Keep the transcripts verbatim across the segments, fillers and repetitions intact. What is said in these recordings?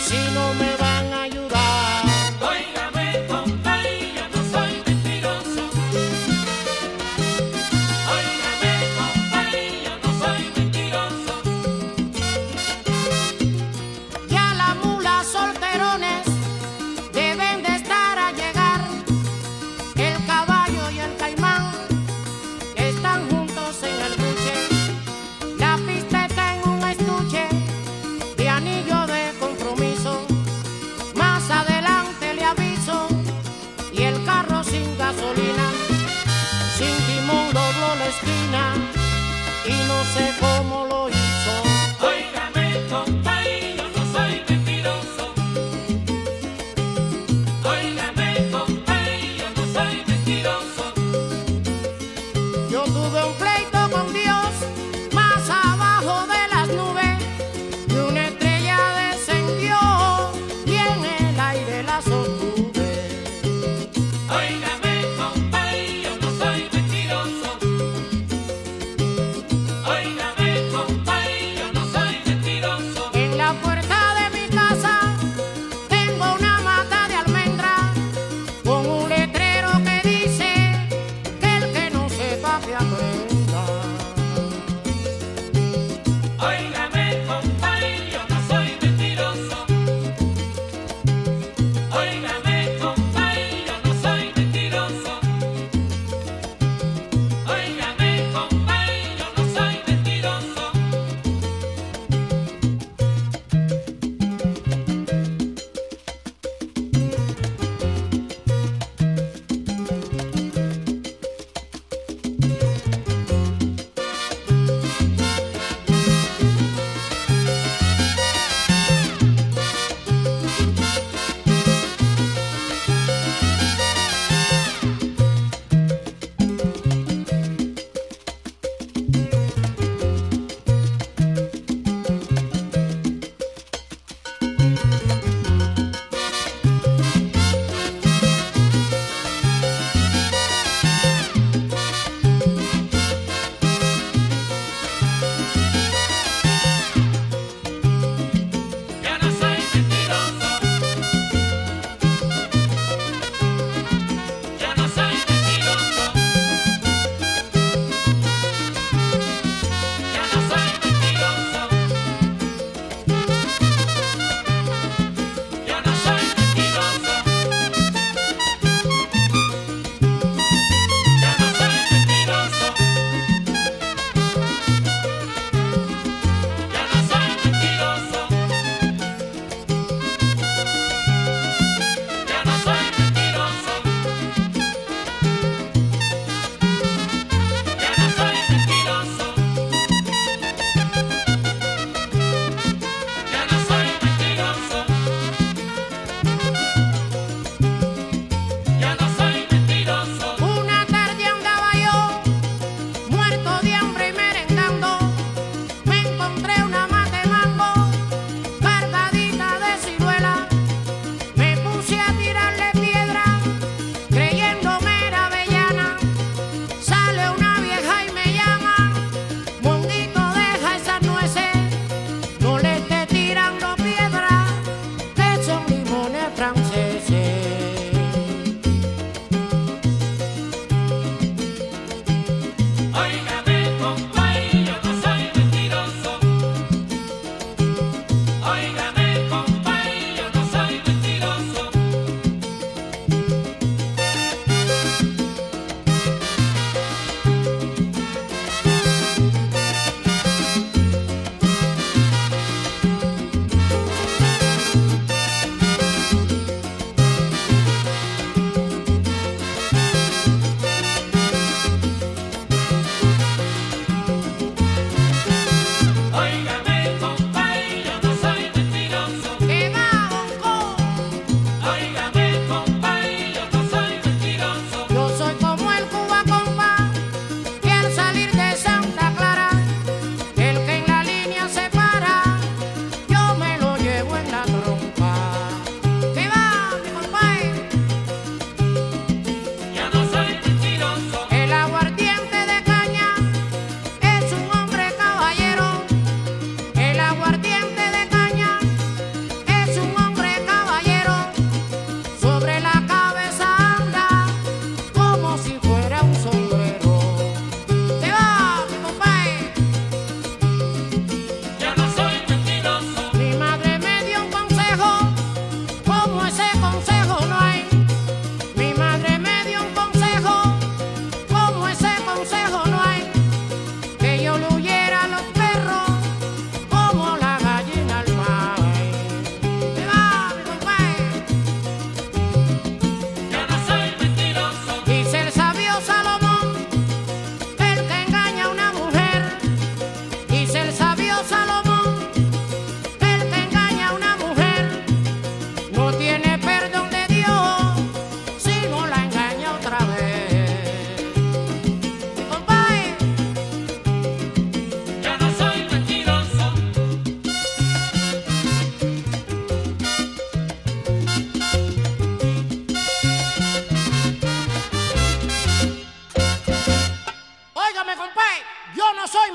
si no me van a ayudar. Óigame, compadre, yo no soy mentiroso. Óigame, compadre, yo no soy mentiroso. Ya las mulas solterones deben de estar a llegar. El caballo y el caimán están juntos en el buche. La pista está en un estuche de anillo de compromiso. Más adelante le aviso. Y el carro sin gasolina, sin timón dobló la esquina y no sé cómo lo hizo. Óigame, compadre, yo no soy mentiroso. Óigame, compadre, yo no soy mentiroso. Yo tuve un pleito con Dios más abajo de las nubes y una estrella descendió y en el aire la sostuve. Óigame, compadre, yo no soy mentiroso. Óigame, compadre.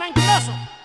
mentiroso.